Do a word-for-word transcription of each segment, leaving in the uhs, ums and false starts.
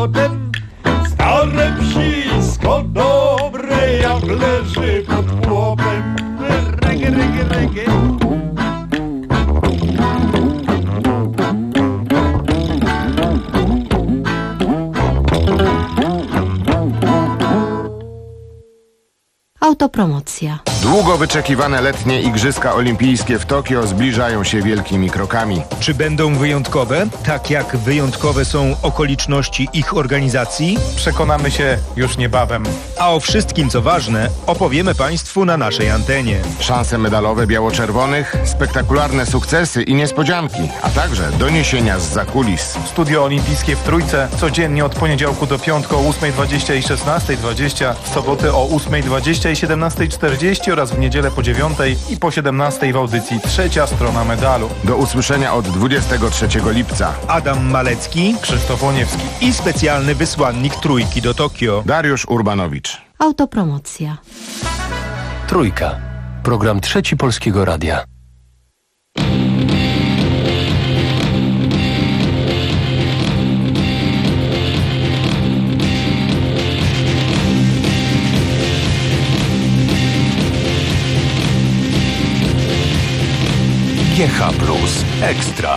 młodem. Stare psisko dobre, jak leży pod łopem. Reggae, reggae, reggae. Autopromocja. Długo wyczekiwane letnie Igrzyska Olimpijskie w Tokio zbliżają się wielkimi krokami. Czy będą wyjątkowe, tak jak wyjątkowe są okoliczności ich organizacji? Przekonamy się już niebawem. A o wszystkim, co ważne, opowiemy Państwu na naszej antenie. Szanse medalowe biało-czerwonych, spektakularne sukcesy i niespodzianki, a także doniesienia z zakulis. Studio Olimpijskie w Trójce codziennie od poniedziałku do piątku o ósmej dwadzieścia i szesnastej dwadzieścia, w soboty o ósmej dwadzieścia i siedemnastej czterdzieści oraz w niedzielę po dziewiątej i po siedemnastej w audycji Trzecia Strona Medalu. Do usłyszenia od dwudziestego trzeciego lipca. Adam Malecki, Krzysztof Łoniewski i specjalny wysłannik Trójki do Tokio, Dariusz Urbanowicz. Autopromocja. Trójka. Program Trzeci Polskiego Radia. G H plus Ekstra.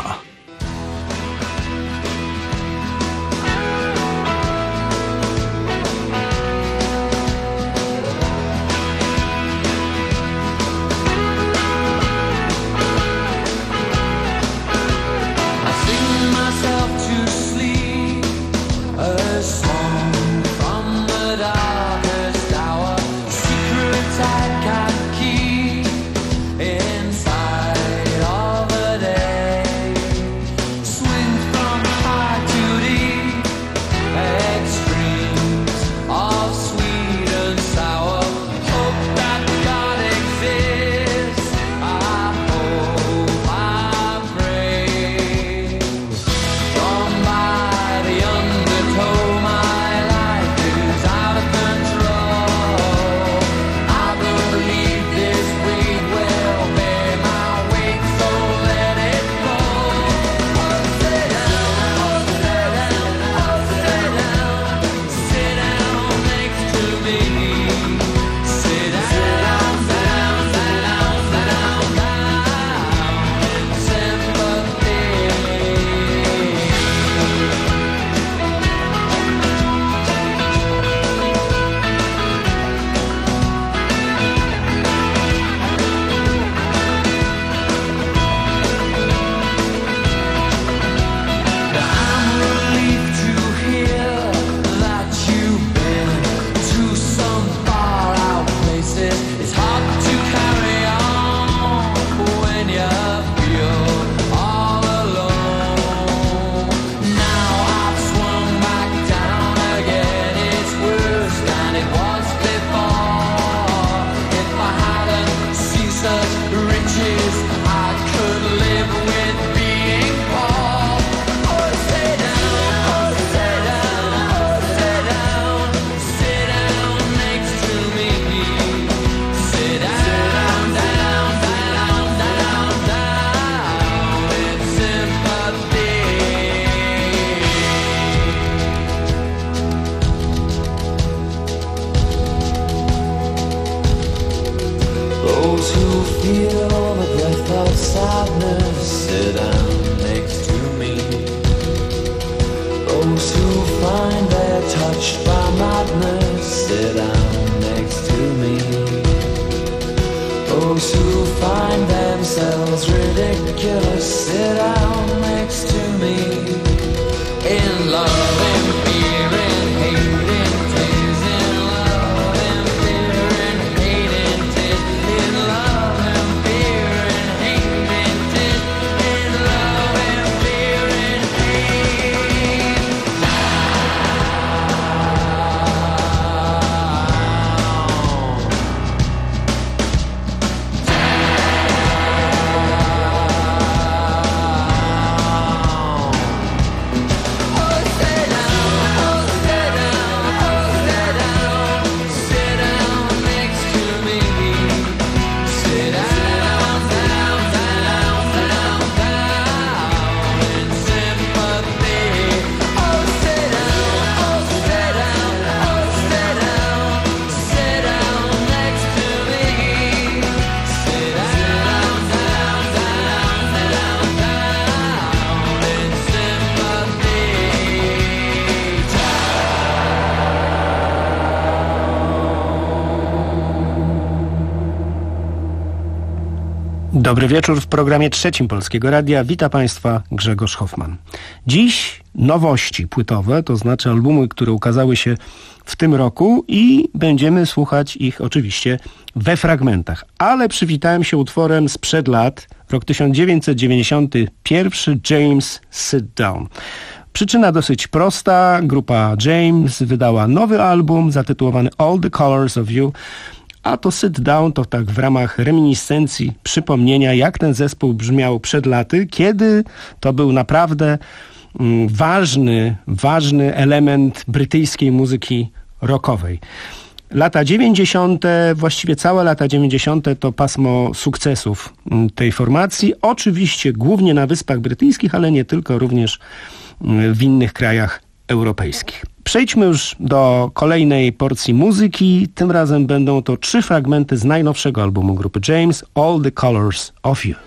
Dobry wieczór w programie trzecim Polskiego Radia. Wita Państwa Grzegorz Hoffman. Dziś nowości płytowe, to znaczy albumy, które ukazały się w tym roku i będziemy słuchać ich oczywiście we fragmentach. Ale przywitałem się utworem sprzed lat, rok tysiąc dziewięćset dziewięćdziesiąty pierwszy, James Sit Down. Przyczyna dosyć prosta. Grupa James wydała nowy album zatytułowany All the Colors of You. A to Sit Down to tak w ramach reminiscencji, przypomnienia, jak ten zespół brzmiał przed laty, kiedy to był naprawdę mm, ważny, ważny element brytyjskiej muzyki rockowej. Lata dziewięćdziesiąte, właściwie całe lata dziewięćdziesiąte to pasmo sukcesów tej formacji. Oczywiście głównie na Wyspach Brytyjskich, ale nie tylko, również w innych krajach europejskich. Przejdźmy już do kolejnej porcji muzyki. Tym razem będą to trzy fragmenty z najnowszego albumu grupy James, All the Colors of You.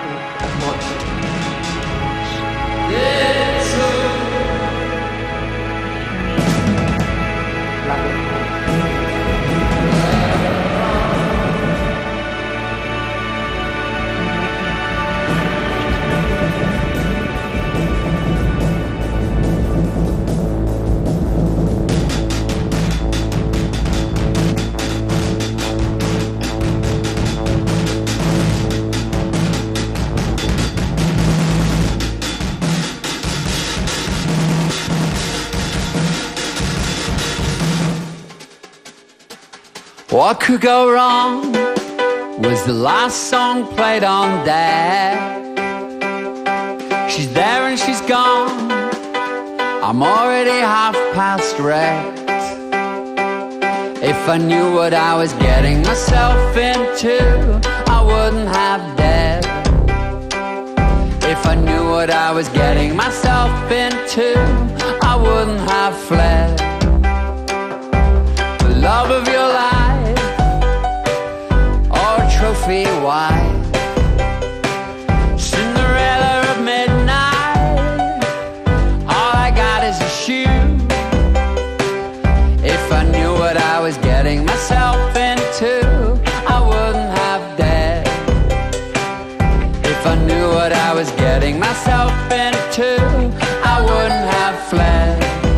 What could go wrong was the last song played on Dad. She's there and she's gone. I'm already half past wrecked. If I knew what I was getting myself into, I wouldn't have dared. If I knew what I was getting myself into, I wouldn't have fled. The love of your life, trophy wife, Cinderella of midnight, all I got is a shoe. If I knew what I was getting myself into, I wouldn't have dared. If I knew what I was getting myself into, I wouldn't have fled.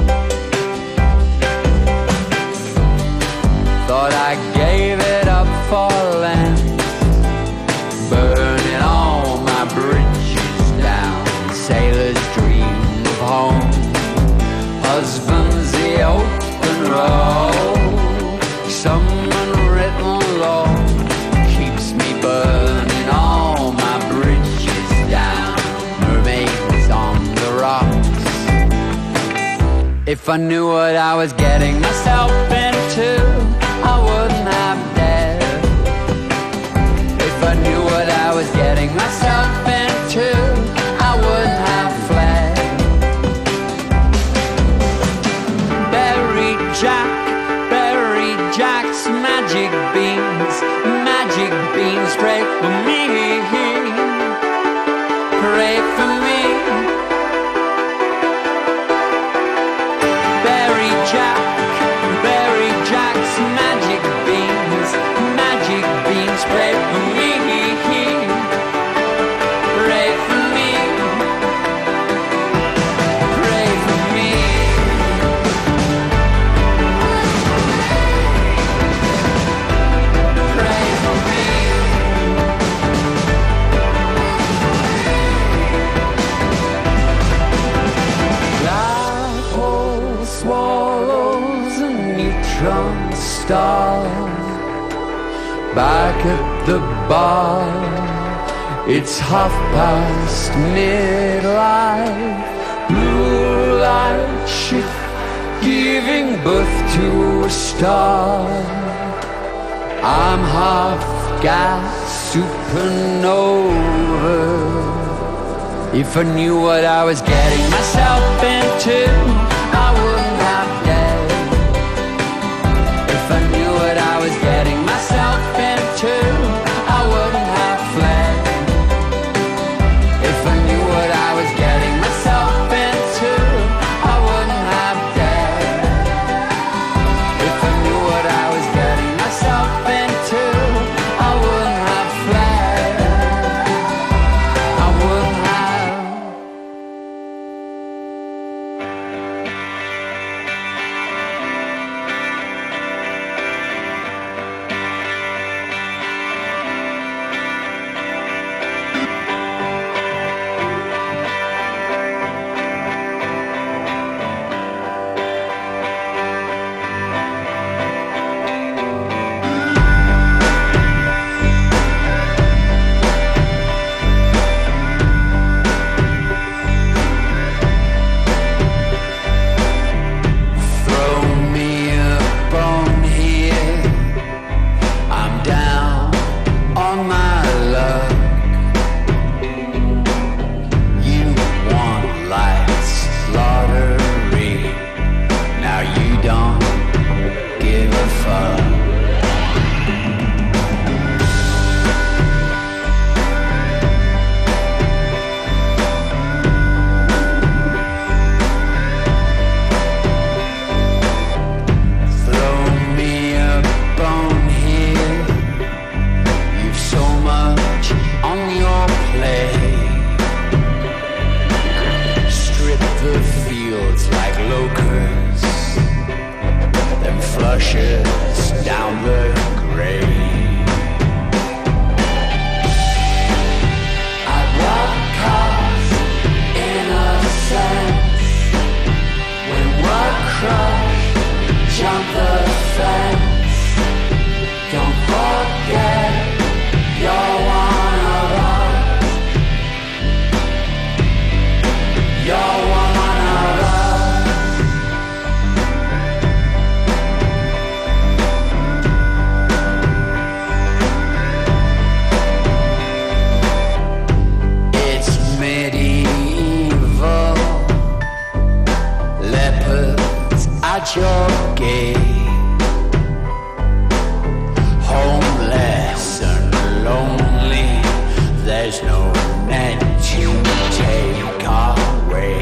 Thought I gave it up for land, burning all my bridges down. Sailors dream of home, husbands the open road. Some unwritten law keeps me burning all my bridges down. Mermaids on the rocks. If I knew what I was getting myself into, I wouldn't have dared. If I knew what I was getting myself into, I wouldn't have fled. Berry Jack, Berry Jack's magic beans, magic beans, pray for me, pray for me. Berry Jack, Berry Jack's magic beans, magic beans, pray for me. Star back at the bar, it's half past midlife. Blue light ship giving birth to a star. I'm half gas supernova. If I knew what I was getting myself into, I wouldn't have dared. If I knew what I was getting myself into, I wouldn't have fled. If I knew what I was getting myself into, I wouldn't have dared. If I knew what I was getting myself into, I wouldn't have fled. I wouldn't have. there's no net to take away.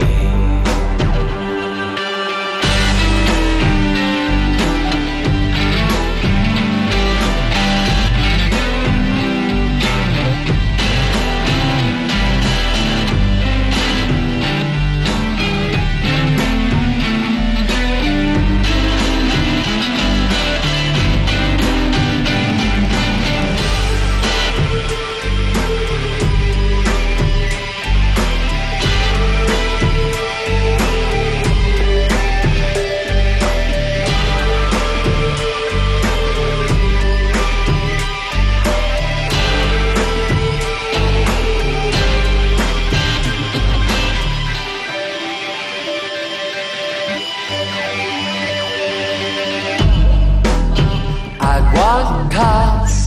Past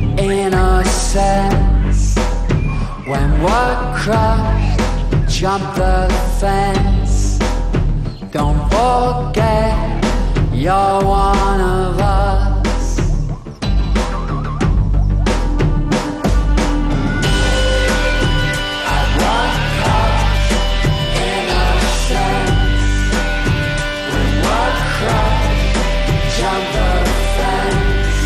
innocence when we're crushed, jump the fence. Don't forget you're one of us. I was crushed innocence when we're crushed, jump the fence.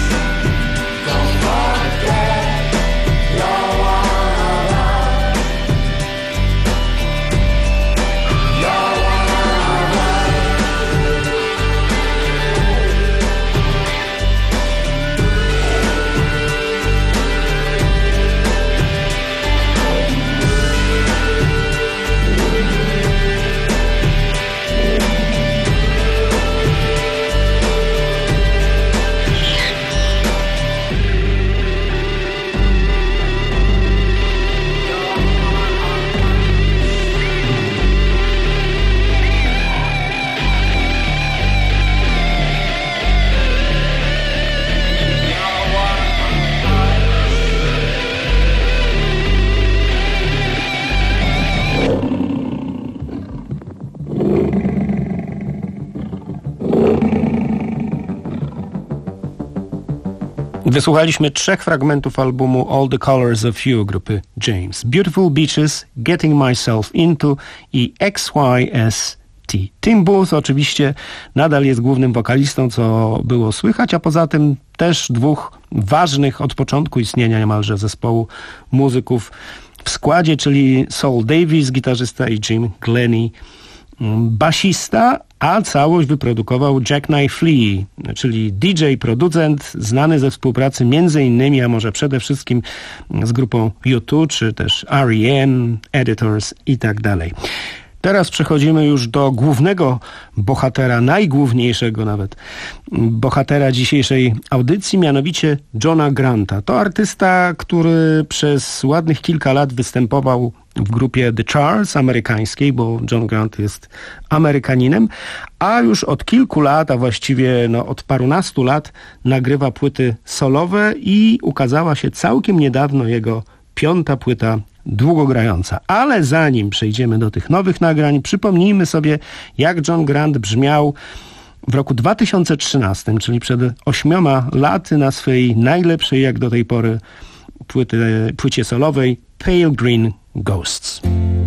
Wysłuchaliśmy trzech fragmentów albumu All the Colors of You grupy James. Beautiful Beaches, Getting Myself Into i X Y S T. Tim Booth oczywiście nadal jest głównym wokalistą, co było słychać, a poza tym też dwóch ważnych od początku istnienia niemalże zespołu muzyków w składzie, czyli Saul Davis, gitarzysta, i Jim Glennie, basista, a całość wyprodukował Jack Knife Lee, czyli D J, producent, znany ze współpracy między innymi, a może przede wszystkim z grupą U dwa, czy też R E M, Editors i tak dalej. Teraz przechodzimy już do głównego bohatera, najgłówniejszego nawet bohatera dzisiejszej audycji, mianowicie Johna Granta. To artysta, który przez ładnych kilka lat występował w grupie The Charles amerykańskiej, bo John Grant jest Amerykaninem, a już od kilku lat, a właściwie no, od parunastu lat nagrywa płyty solowe i ukazała się całkiem niedawno jego piąta płyta długogrająca. Ale zanim przejdziemy do tych nowych nagrań, przypomnijmy sobie, jak John Grant brzmiał w roku dwa tysiące trzynastym, czyli przed ośmioma laty, na swej najlepszej jak do tej pory płyty, płycie solowej Pale Green Ghosts.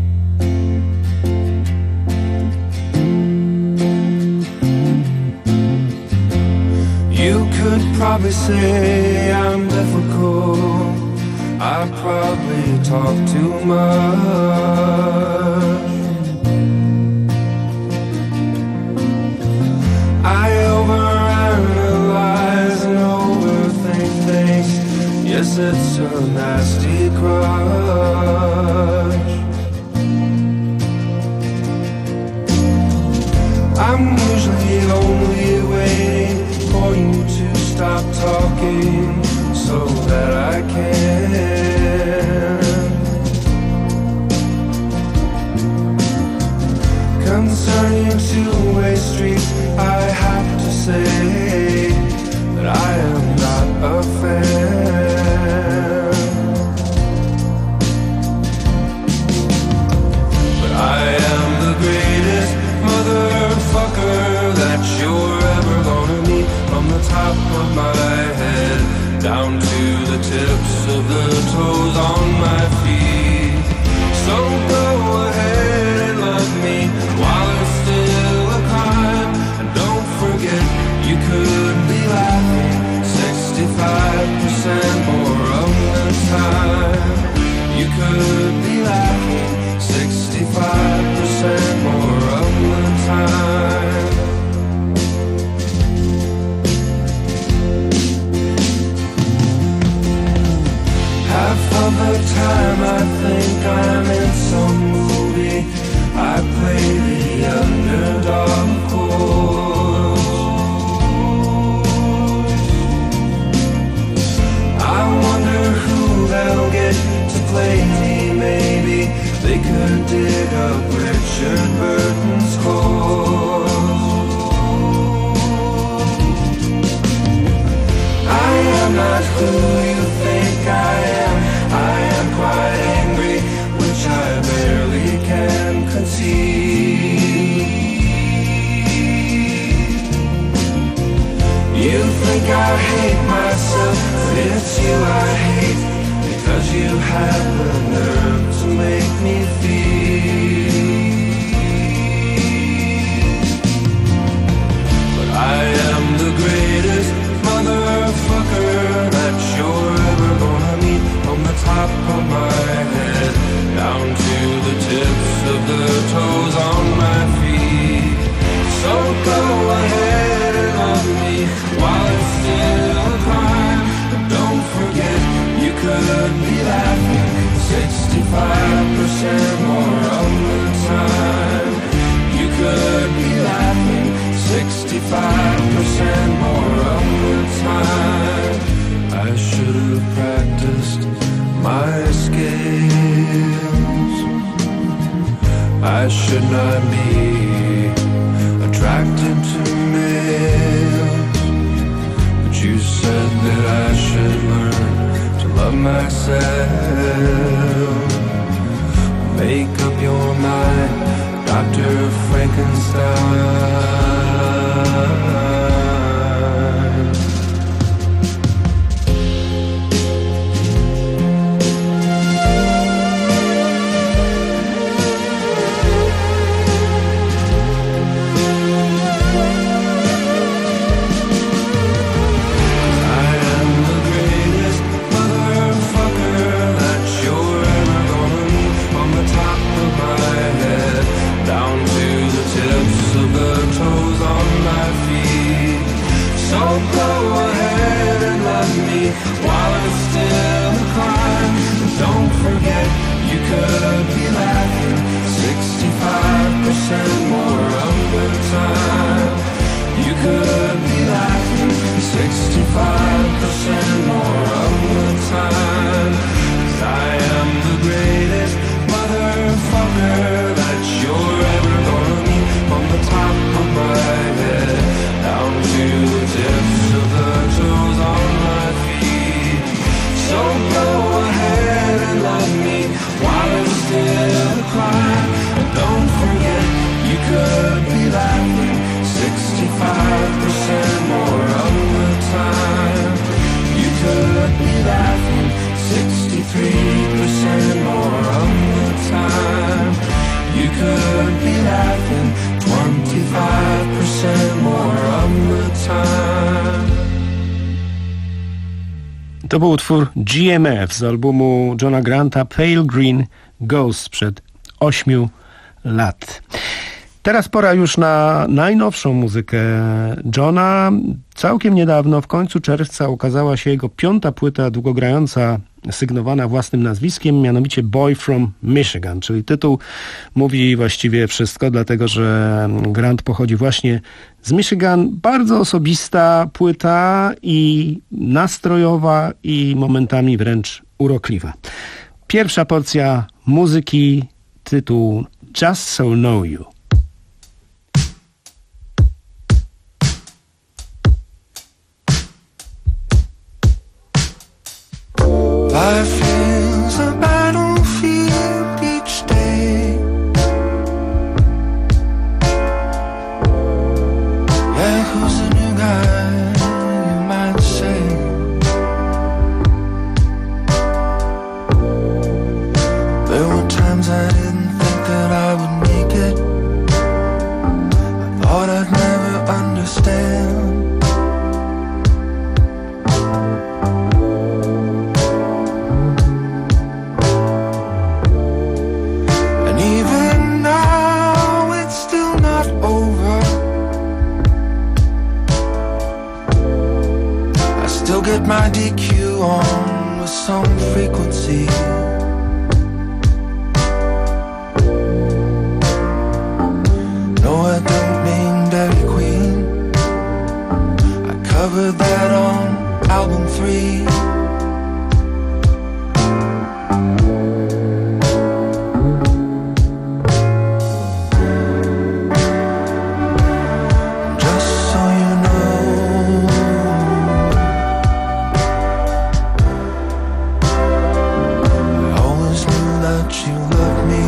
You could probably say I'm difficult. I probably talk too much. I overanalyze and overthink things. Yes, it's a nasty crush. I'm usually only waiting for you to stop talking so that I can. Concerning two-way streets, I have to say that I am not a fan. But I am the greatest motherfucker that you're ever gonna meet. From the top of my head down to the tips of the toes on my feet. could be laughing sixty-five percent more of the time. Half of the time I think I'm in some movie, I play the underdog, of course. I wonder who they'll get to play me. Maybe they could dig up Richard Burton's chords. I am not who you think I am. I am quite angry, which I barely can conceive. You think I hate myself, but it's you I hate, because you have the nerve to make me feel. But I am the greatest motherfucker that you're ever gonna meet, from the top of my head down to the tips of the toes on my feet. So go ahead and love me while it's still a crime, but don't forget you could be laughing sixty-five percent more of the time. You could be laughing sixty-five percent more of the time. I should have practiced my skills. I should not be attracted to males, but you said that I should learn to love myself. Make up your mind, Doctor Frankenstein. To był utwór G M F z albumu Johna Granta Pale Green Ghost sprzed ośmiu lat. Teraz pora już na najnowszą muzykę Johna. Całkiem niedawno, w końcu czerwca, ukazała się jego piąta płyta długogrająca, sygnowana własnym nazwiskiem, mianowicie Boy from Michigan, czyli tytuł mówi właściwie wszystko, dlatego że Grant pochodzi właśnie z Michigan. Bardzo osobista płyta i nastrojowa i momentami wręcz urokliwa. Pierwsza porcja muzyki, tytuł Just So Know You. Life is a battlefield each day. Yeah, who's the new guy, you might say. There were times I didn't think that I would make it. I thought I'd never understand. that you love me.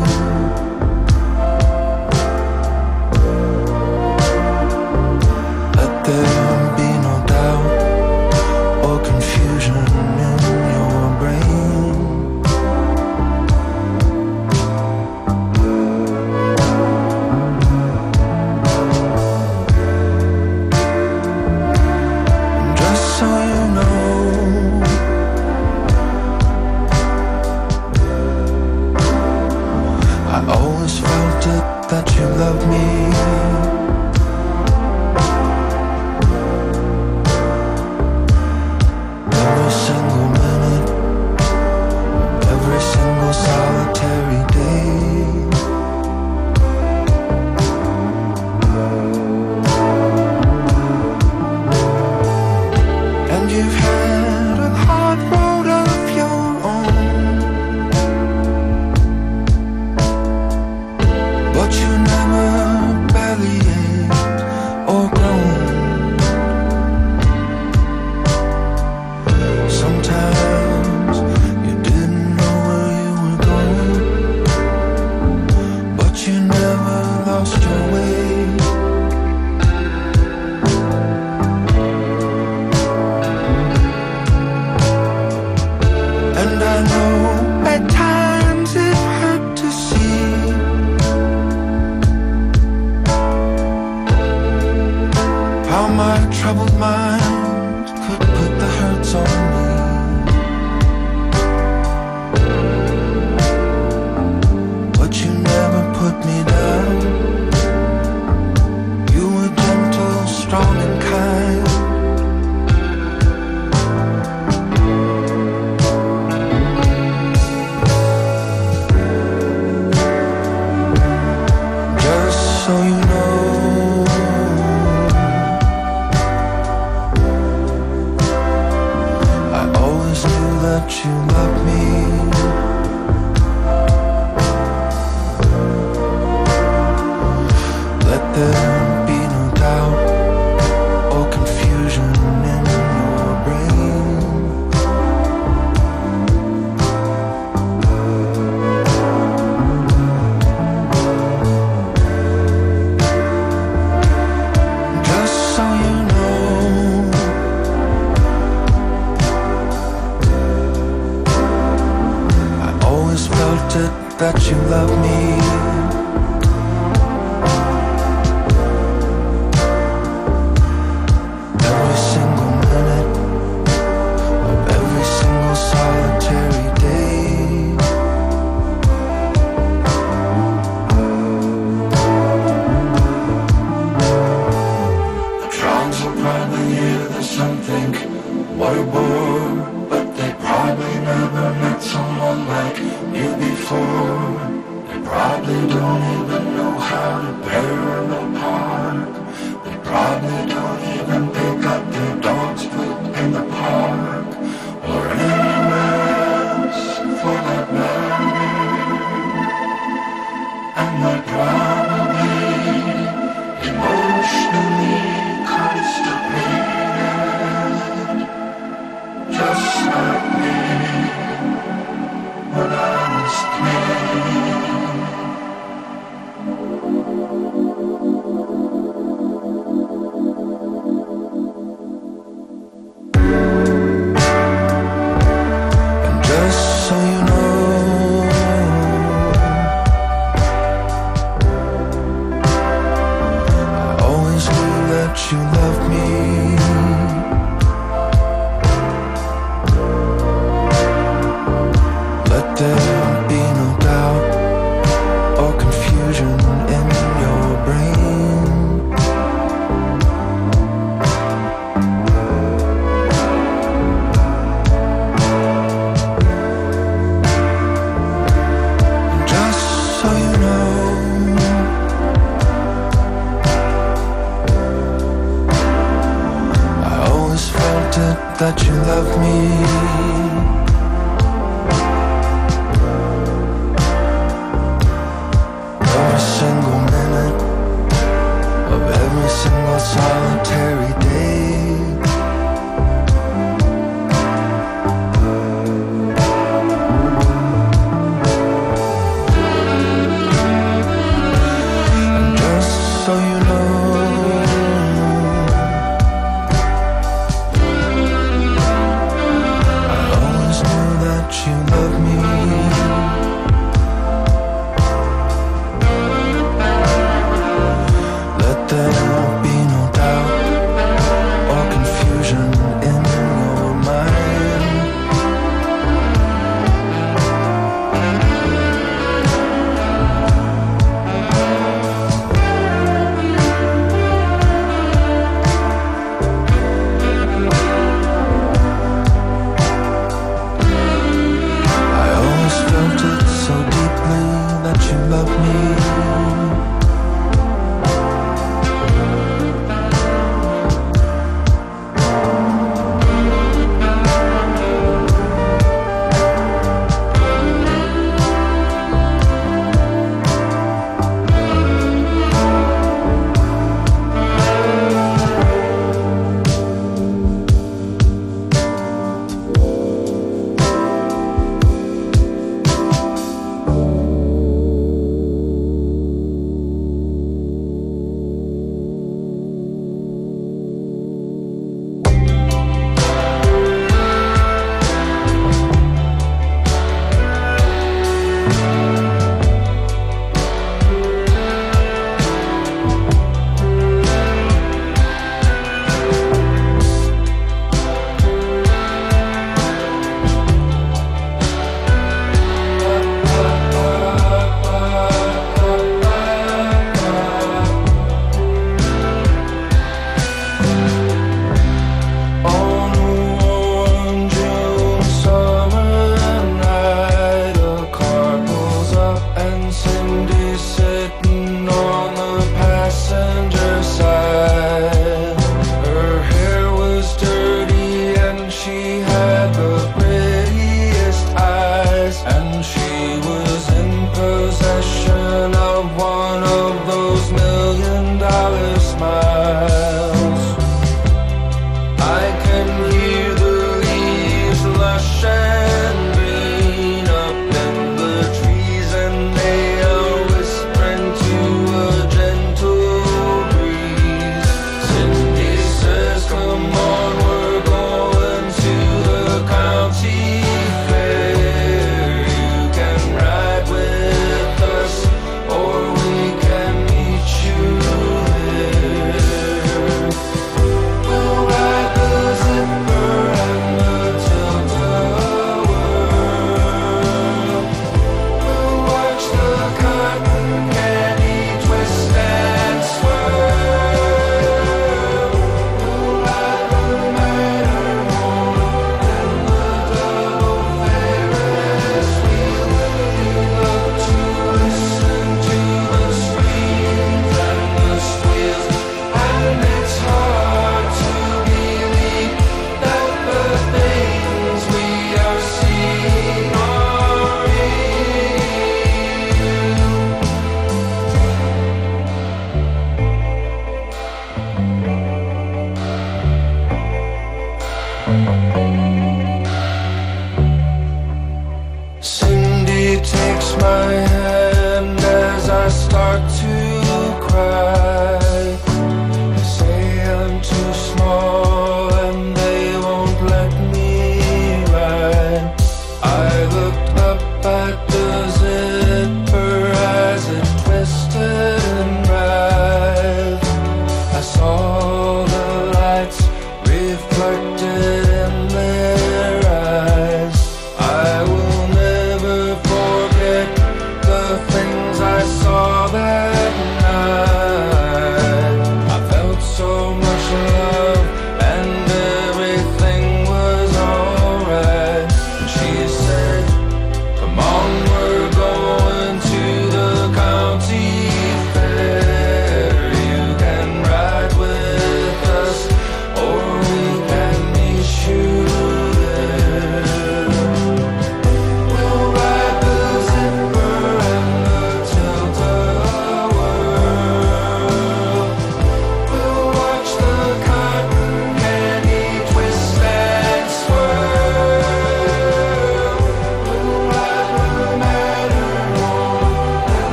Let there be no doubt or confusion in your brain. Just so you know, I always felt it that you love me. Every single minute, every single solitary day. And you've had a hard road of your own, but you never bellyached or groaned. Sometimes you didn't know where you were going, but you never lost your way. And I know at times it hurt to see how my troubled mind could put the hurts on me. But you never put me down. You were gentle, strong and kind. Just so you know, I always knew that you loved me. Let there be no doubt or confusion in your brain. Just so you know, I always felt it that you love me. Every single minute of every single solitary day. The drums will probably hear this and think, what a bore. But they probably never met someone like you before. They probably don't even know how to pair them apart. They probably don't even pick up their dog's poop in the park or anywhere else for that matter. And they're probably emotionally constipated, just like me when I was three. And just so you know, I always knew that you loved me. Let there be no doubt or confusion in your brain. Just so you know, I always felt it that you loved me. Every single minute of every single solitary day. deeply that you love me.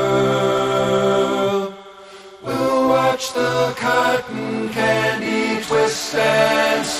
We'll watch the cotton candy twist.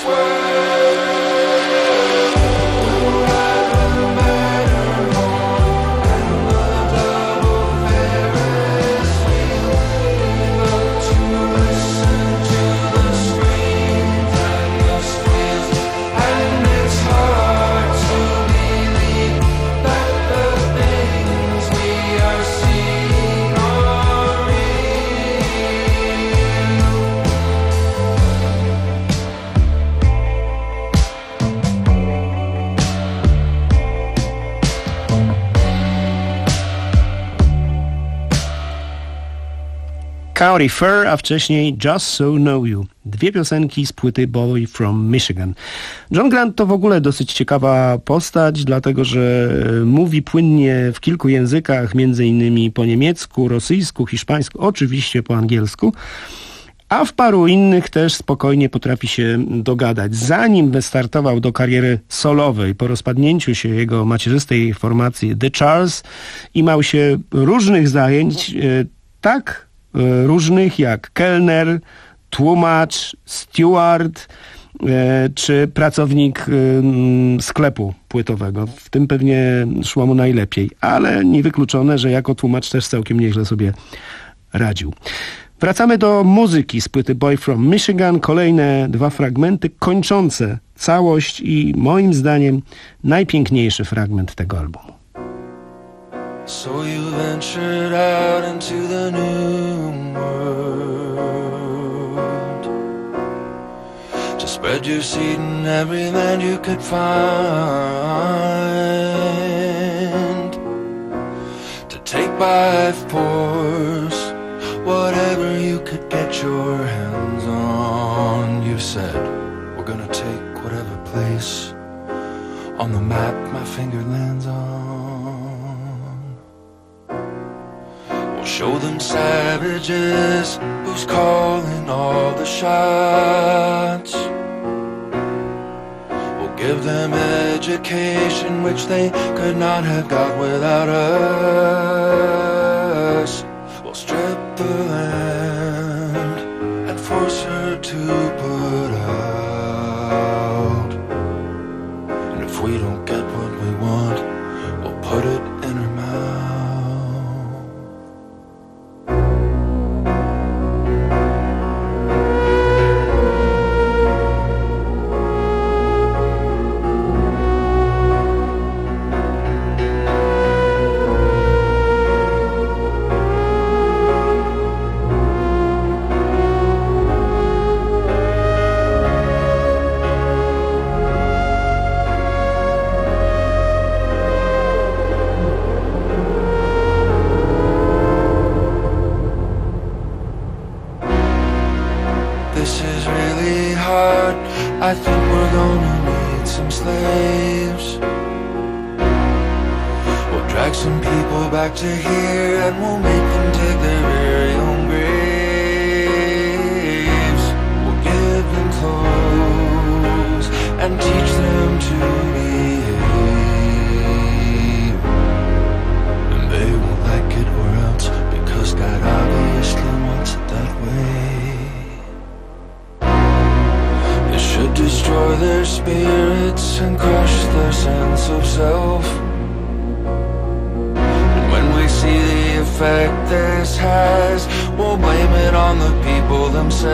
County Fair, a wcześniej Just So Know You. Dwie piosenki z płyty Boy from Michigan. John Grant to w ogóle dosyć ciekawa postać, dlatego że mówi płynnie w kilku językach, między innymi po niemiecku, rosyjsku, hiszpańsku, oczywiście po angielsku, a w paru innych też spokojnie potrafi się dogadać. Zanim wystartował do kariery solowej, po rozpadnięciu się jego macierzystej formacji The Charles, imał się różnych zajęć, tak różnych jak kelner, tłumacz, steward e, czy pracownik e, sklepu płytowego. W tym pewnie szło mu najlepiej, ale niewykluczone, że jako tłumacz też całkiem nieźle sobie radził. Wracamy do muzyki z płyty Boy from Michigan. Kolejne dwa fragmenty kończące całość i moim zdaniem najpiękniejszy fragment tego albumu. So you ventured out into the new world to spread your seed in every land you could find, to take by force whatever you could get your hands on. You said, we're gonna take whatever place on the map my finger lands on. Show them savages who's calling all the shots. We'll give them education which they could not have got without us. We'll strip the land and force her to put out. And if we don't get what we want, we'll put it in her mouth. I think we're gonna need some slaves. We'll drag some people back to here and we'll make them dig their very own graves. We'll give them clothes and teach them to behave. And they won't like it or else, because God obviously wants it that way. Should destroy their spirits and crush their sense of self. And when we see the effect this has, we'll blame it on the people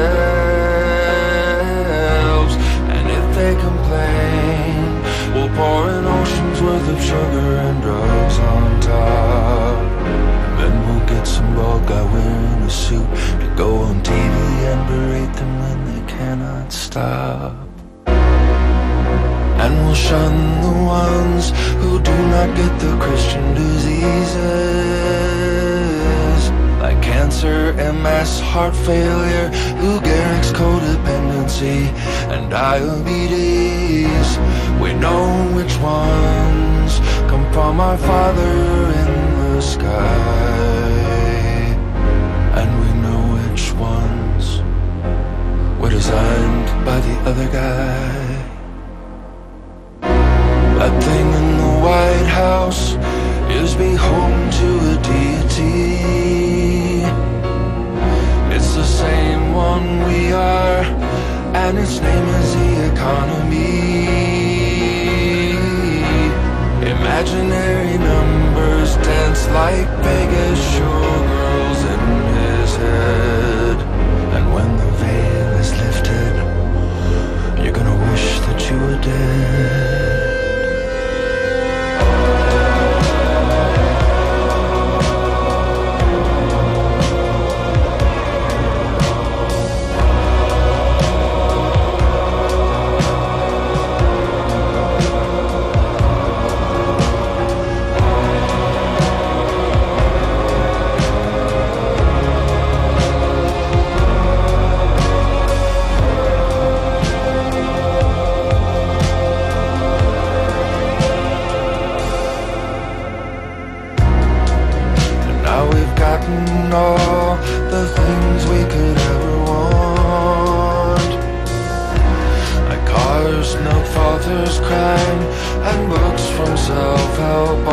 themselves. And if they complain, we'll pour an ocean's worth of sugar and drugs on top. And then we'll get some bald guy wearing a suit to go on T V and berate them when they cannot stop. And we'll shun the ones who do not get the Christian diseases, like cancer, M S, heart failure, Lou Gehrig's codependency, and diabetes. We know which ones come from our Father in the sky, and we know which ones were designed by the other guy. That thing in the White House is beholden to a deity. It's the same one we are, and its name is the economy. economy. Imaginary numbers dance like Vegas showgirls in his head. And when the veil is lifted, you're gonna wish that you were dead. All the things we could ever want, like cars, milk, fathers, crime, and books from self-help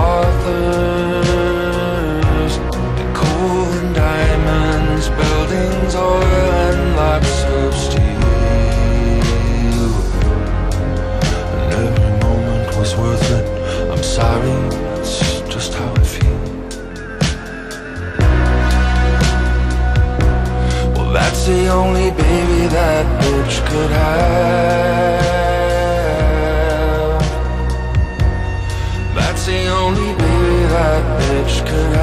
authors, and coal and diamonds, buildings, oil, and lots of steel. And every moment was worth it. I'm sorry, it's just how I feel. That's the only baby that bitch could have. That's the only baby that bitch could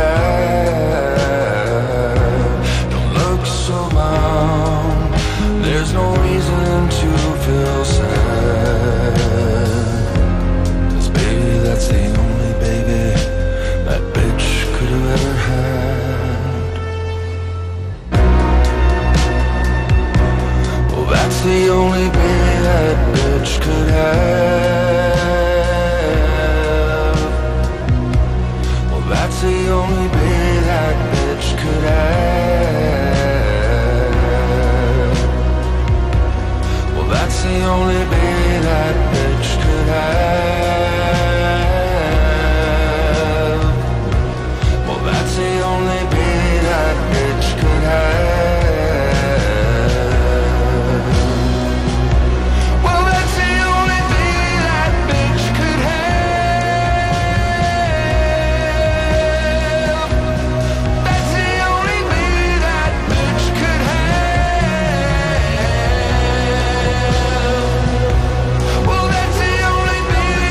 have. Don't look so long. There's no reason to feel sad. 'Cause baby, that's the only baby that bitch could have ever had. That's the only baby that bitch could have. Well, that's the only baby that bitch could have. Well, that's the only baby that bitch could have. Well, that's the only baby that bitch could have. Baby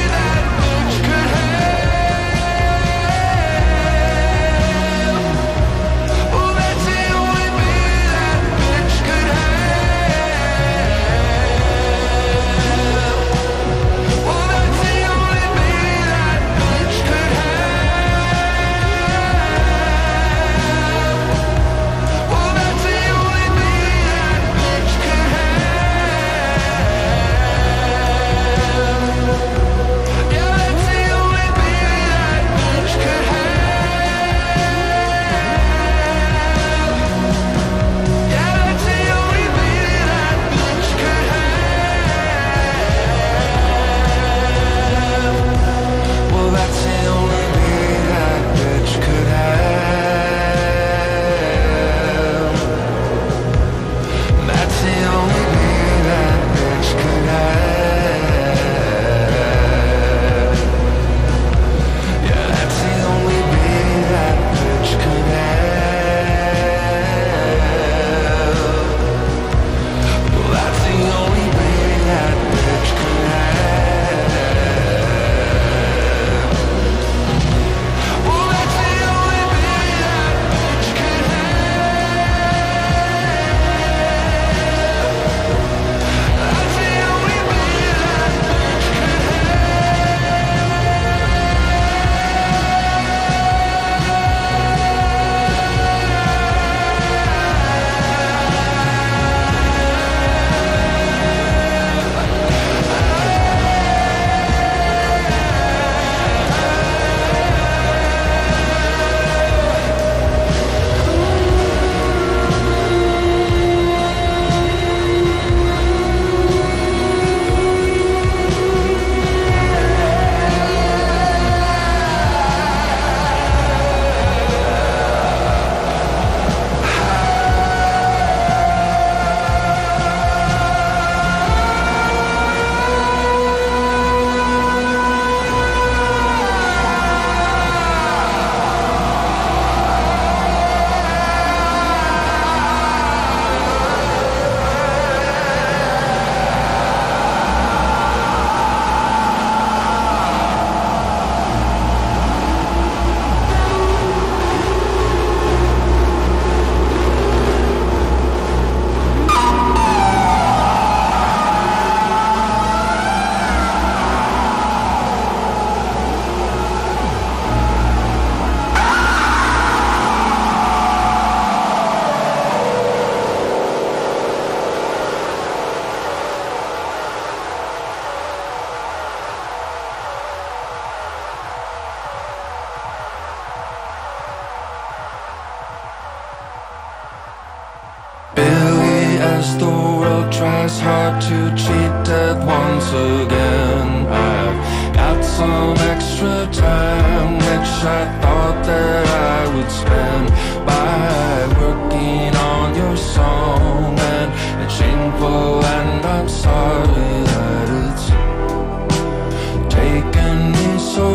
cheat death once again. I've got some extra time which I thought that I would spend by working on your song, and it's shameful and I'm sorry that it's taken me so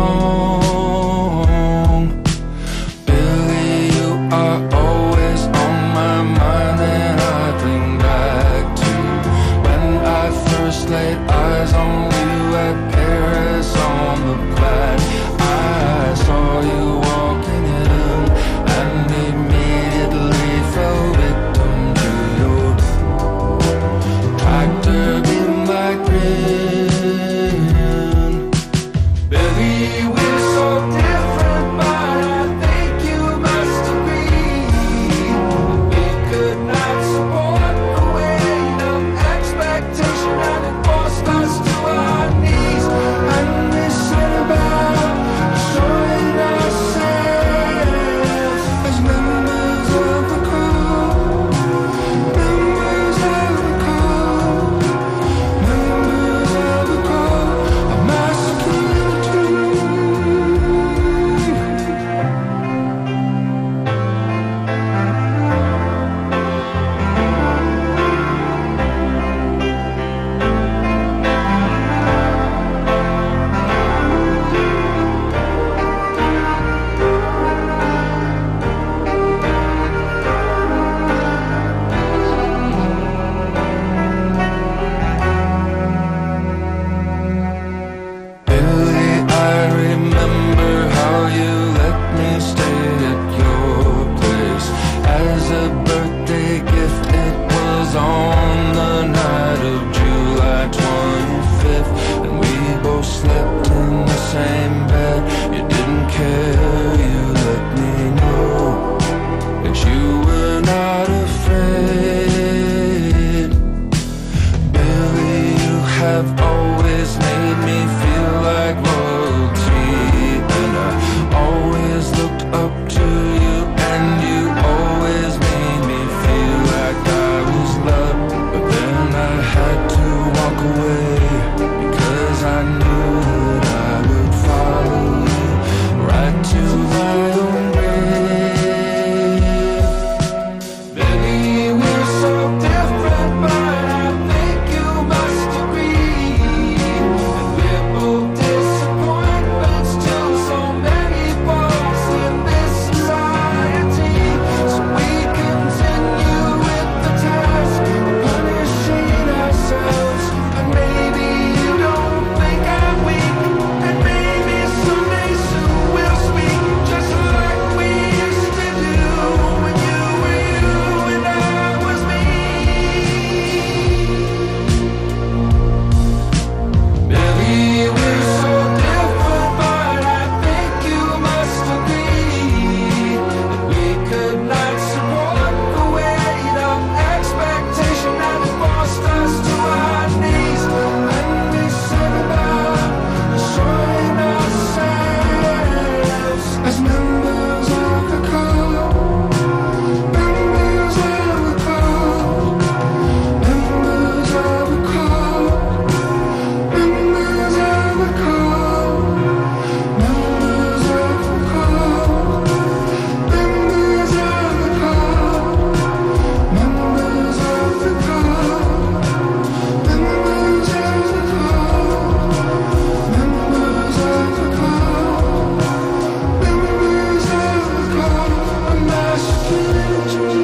long. Billy, you are always on my mind, and I think back to when I first laid eyes on you at Paris on the Plaid. I saw you walking in and immediately fell victim to your tractor beam like grin. Billy, we're so different, but I think you must agree we could not support the weight of expectation, and it forced us to our knees. And we said about showing ourselves as members of the crowd, members of the crowd, members of the crowd of masculinity. Billy, I remember how you let me stay at your place as a birthday gift. It was on the night of July twenty-fifth, and we both slept in the same bed. You didn't care, you let me know that you were not afraid. Billy, you have always made me feel like royalty, and I always looked up to you, and you always made me feel like I was loved. But then I had to walk away because I knew that I would follow you right to my own grave. Billy, we're so different, but I think you must agree that we're both disappointments to so many folks in this society. So we continue with the task of punishing ourselves. And maybe you don't think I'm weak, and maybe someday soon we'll speak just like we used to do when you were you and I was me. Billy, we're so different, but I think you must agree that we could not support the weight of expectation, and it forced us to our knees. And we said about showing ourselves as members of the crowd, members of the crowd, members of the crowd, members of the crowd, members of the crowd, members of the crowd, members of the crowd, members of the crowd, members of the crowd, members of the crowd of masculinity.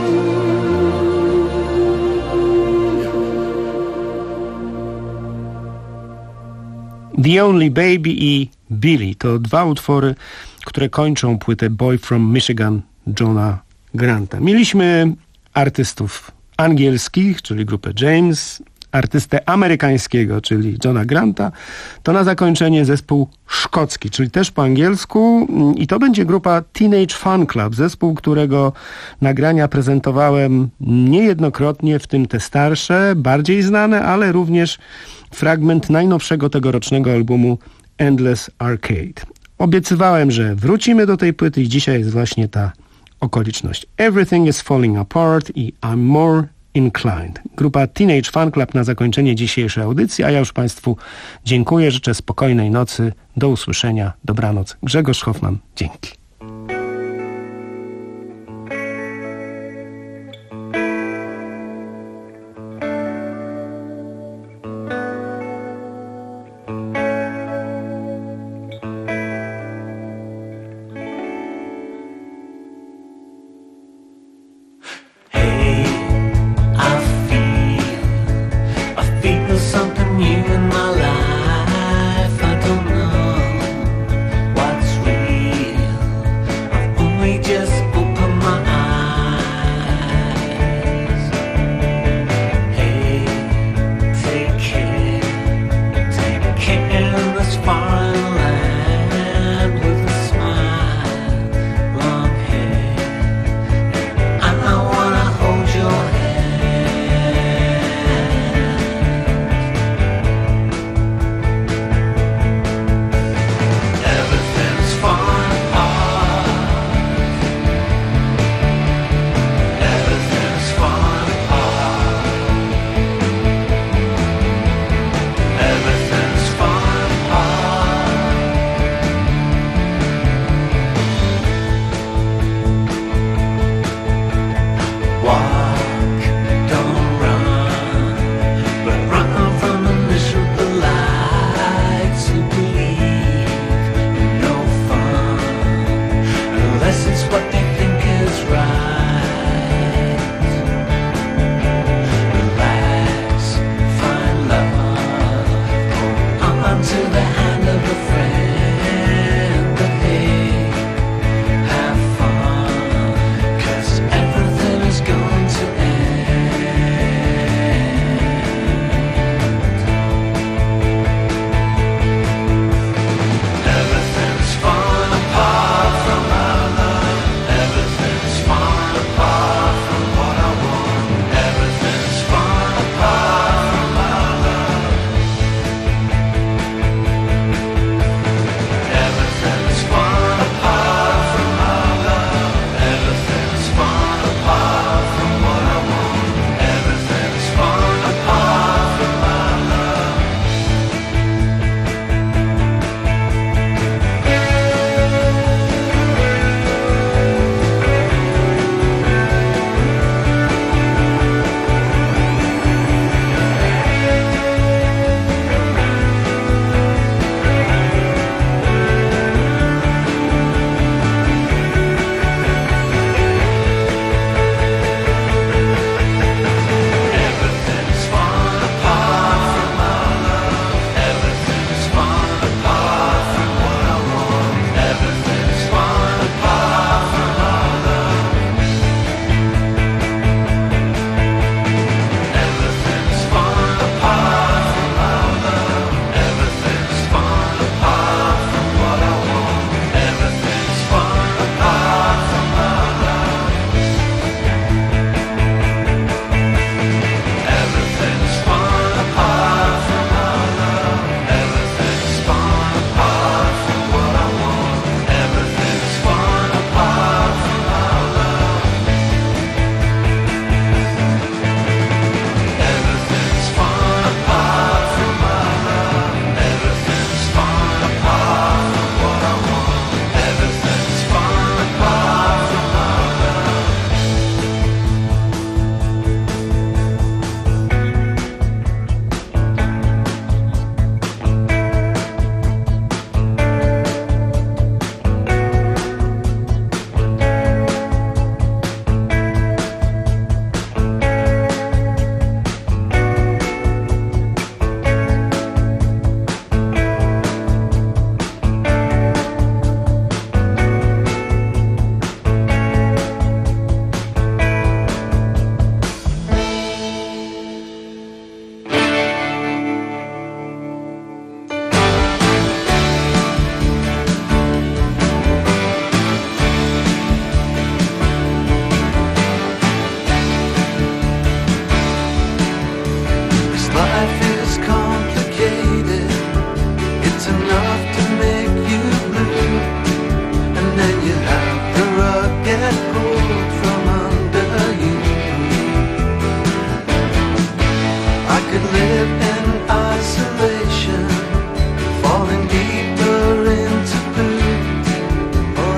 The Only Baby i Billy to dwa utwory, które kończą płytę Boy from Michigan Johna Granta. Mieliśmy artystów angielskich, czyli grupę James, artystę amerykańskiego, czyli Johna Granta. To na zakończenie zespół szkocki, czyli też po angielsku, i to będzie grupa Teenage Fan Club, zespół, którego nagrania prezentowałem niejednokrotnie, w tym te starsze, bardziej znane, ale również fragment najnowszego tegorocznego albumu Endless Arcade. Obiecywałem, że wrócimy do tej płyty i dzisiaj jest właśnie ta okoliczność. Everything is Falling Apart i I'm More Inclined. Grupa Teenage Fan Club na zakończenie dzisiejszej audycji, a ja już Państwu dziękuję, życzę spokojnej nocy, do usłyszenia, dobranoc. Grzegorz Hoffman, dzięki.